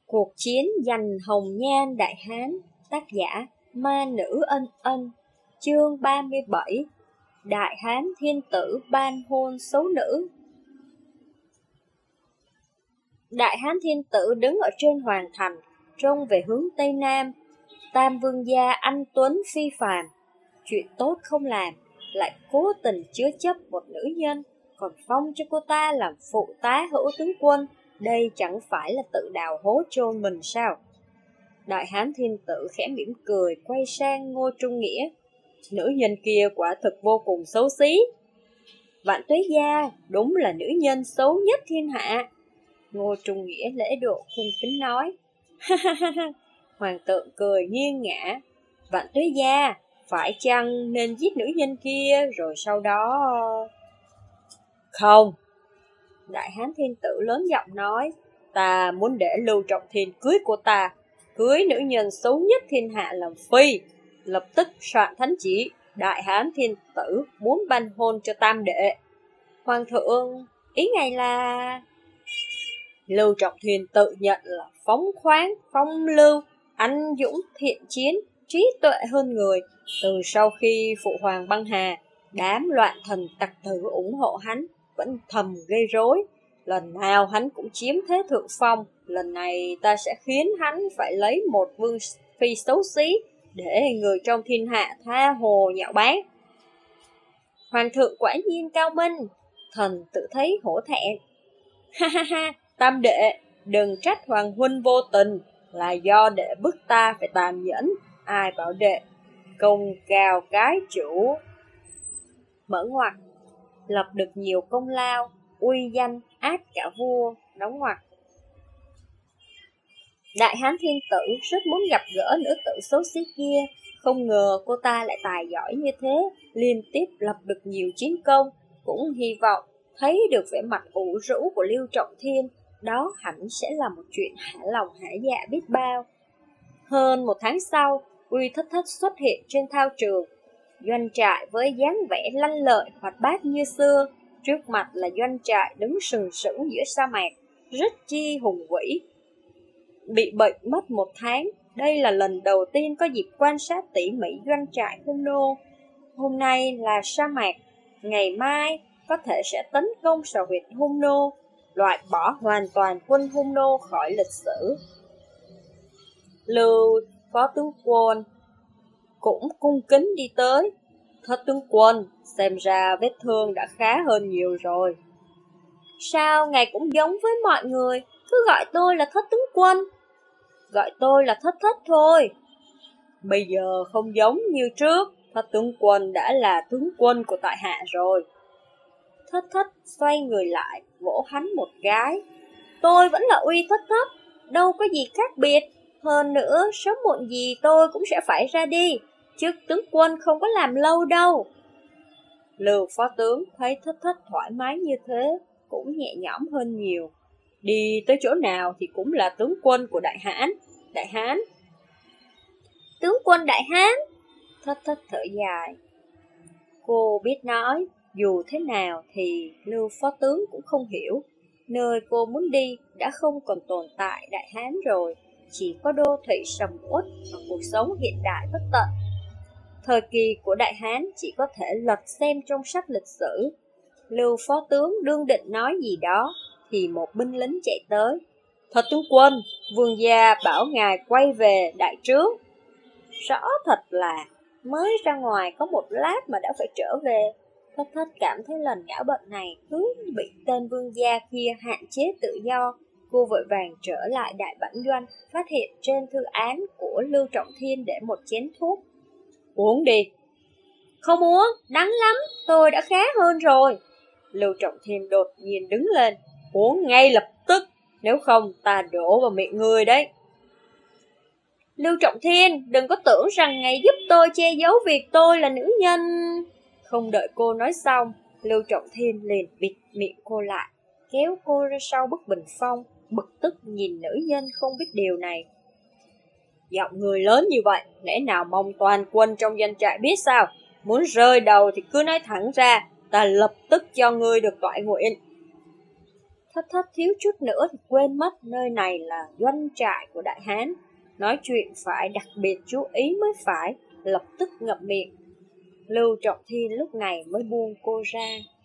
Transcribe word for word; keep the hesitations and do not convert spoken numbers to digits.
Cuộc chiến giành hồng nhan Đại Hán. Tác giả Ma Nữ Ân Ân. Chương ba mươi bảy. Đại Hán thiên tử ban hôn xấu nữ. Đại Hán thiên tử đứng ở trên hoàng thành, trông về hướng tây nam. Tam vương gia anh tuấn phi phàm, chuyện tốt không làm, lại cố tình chứa chấp một nữ nhân, còn phong cho cô ta làm phụ tá hữu tướng quân. Đây chẳng phải là tự đào hố chôn mình sao? Đại Hán thiên tử khẽ mỉm cười, quay sang Ngô Trung Nghĩa. Nữ nhân kia quả thực vô cùng xấu xí. Vạn Tuế gia đúng là nữ nhân xấu nhất thiên hạ. Ngô Trung Nghĩa lễ độ cung kính nói. Hoàng tượng cười nghiêng ngã. Vạn Tuế gia, phải chăng nên giết nữ nhân kia rồi sau đó... Không. Đại Hán thiên tử lớn giọng nói. Ta muốn để Lưu Trọng Thiên cưới cô ta, cưới nữ nhân xấu nhất thiên hạ làm phi. Lập tức soạn thánh chỉ, Đại Hán thiên tử muốn ban hôn cho tam đệ. Hoàng thượng, ý ngài là... Lưu Trọng Thiên tự nhận là phóng khoáng, phong lưu, anh dũng, thiện chiến, trí tuệ hơn người. Từ sau khi phụ hoàng băng hà, đám loạn thần tặc tử ủng hộ hắn vẫn thầm gây rối. Lần nào hắn cũng chiếm thế thượng phong. Lần này ta sẽ khiến hắn phải lấy một vương phi xấu xí để người trong thiên hạ tha hồ nhạo báng. Hoàng thượng quả nhiên cao minh, thần tự thấy hổ thẹn. Ha ha ha, tam đệ, đừng trách hoàng huynh vô tình, là do đệ bức ta phải tàn nhẫn. Ai bảo đệ công cao cái chủ. Mở ngoặc, lập được nhiều công lao, uy danh át cả vua. Đóng ngoặc. Đại Hán thiên tử rất muốn gặp gỡ nữ tử xấu xí kia, không ngờ cô ta lại tài giỏi như thế, liên tiếp lập được nhiều chiến công, cũng hy vọng thấy được vẻ mặt ủ rũ của Lưu Trọng Thiên, đó hẳn sẽ là một chuyện hạ lòng hạ dạ biết bao. Hơn một tháng sau, Uy Thất Thất xuất hiện trên thao trường, doanh trại với dáng vẻ lanh lợi hoạt bát như xưa, trước mặt là doanh trại đứng sừng sững giữa sa mạc, rất chi hùng vĩ. Bị bệnh mất một tháng, đây là lần đầu tiên có dịp quan sát tỉ mỉ doanh trại hung nô. Hôm nay là sa mạc, ngày mai có thể sẽ tấn công sở huyệt hung nô, loại bỏ hoàn toàn quân hung nô khỏi lịch sử. Lưu phó tướng quân cũng cung kính đi tới. Thất tướng quân, xem ra vết thương đã khá hơn nhiều rồi. Sao ngài cũng giống với mọi người, cứ gọi tôi là Thất tướng quân. Gọi tôi là Thất Thất thôi. Bây giờ không giống như trước, Thất tướng quân đã là tướng quân của tại hạ rồi. Thất Thất xoay người lại, vỗ hắn một cái. Tôi vẫn là Uy Thất Thất, đâu có gì khác biệt. Hơn nữa, sớm muộn gì tôi cũng sẽ phải ra đi, chứ tướng quân không có làm lâu đâu. Lưu phó tướng thấy Thất Thất thoải mái như thế, cũng nhẹ nhõm hơn nhiều. Đi tới chỗ nào thì cũng là tướng quân của Đại Hán. Đại Hán. Tướng quân Đại Hán. Thất Thất thở dài. Cô biết nói, dù thế nào thì Lưu phó tướng cũng không hiểu. Nơi cô muốn đi đã không còn tồn tại Đại Hán rồi, chỉ có đô thị sầm uất và cuộc sống hiện đại bất tận. Thời kỳ của Đại Hán chỉ có thể lật xem trong sách lịch sử. Lưu phó tướng đương định nói gì đó thì một binh lính chạy tới. Thất tướng quân, vương gia bảo ngài quay về đại trướng. Rõ thật là mới ra ngoài có một lát mà đã phải trở về. Thất Thất cảm thấy lần ngã bệnh này cứ bị tên vương gia kia hạn chế tự do. Cô vội vàng trở lại đại bản doanh, phát hiện trên thư án của Lưu Trọng Thiên để một chén thuốc. Uống đi. Không uống, đắng lắm, tôi đã khá hơn rồi. Lưu Trọng Thiên đột nhiên đứng lên. Uống ngay lập tức, nếu không ta đổ vào miệng người đấy. Lưu Trọng Thiên, đừng có tưởng rằng ngài giúp tôi che giấu việc tôi là nữ nhân. Không đợi cô nói xong, Lưu Trọng Thiên liền bịt miệng cô lại, kéo cô ra sau bức bình phong, bực tức nhìn nữ nhân không biết điều này. Giọng người lớn như vậy, lẽ nào mong toàn quân trong doanh trại biết sao? Muốn rơi đầu thì cứ nói thẳng ra, ta lập tức cho ngươi được toại nguyện. Thất thất thiếu chút nữa thì quên mất nơi này là doanh trại của Đại Hán. Nói chuyện phải đặc biệt chú ý mới phải, lập tức ngậm miệng. Lưu Trọng Thiên lúc này mới buông cô ra.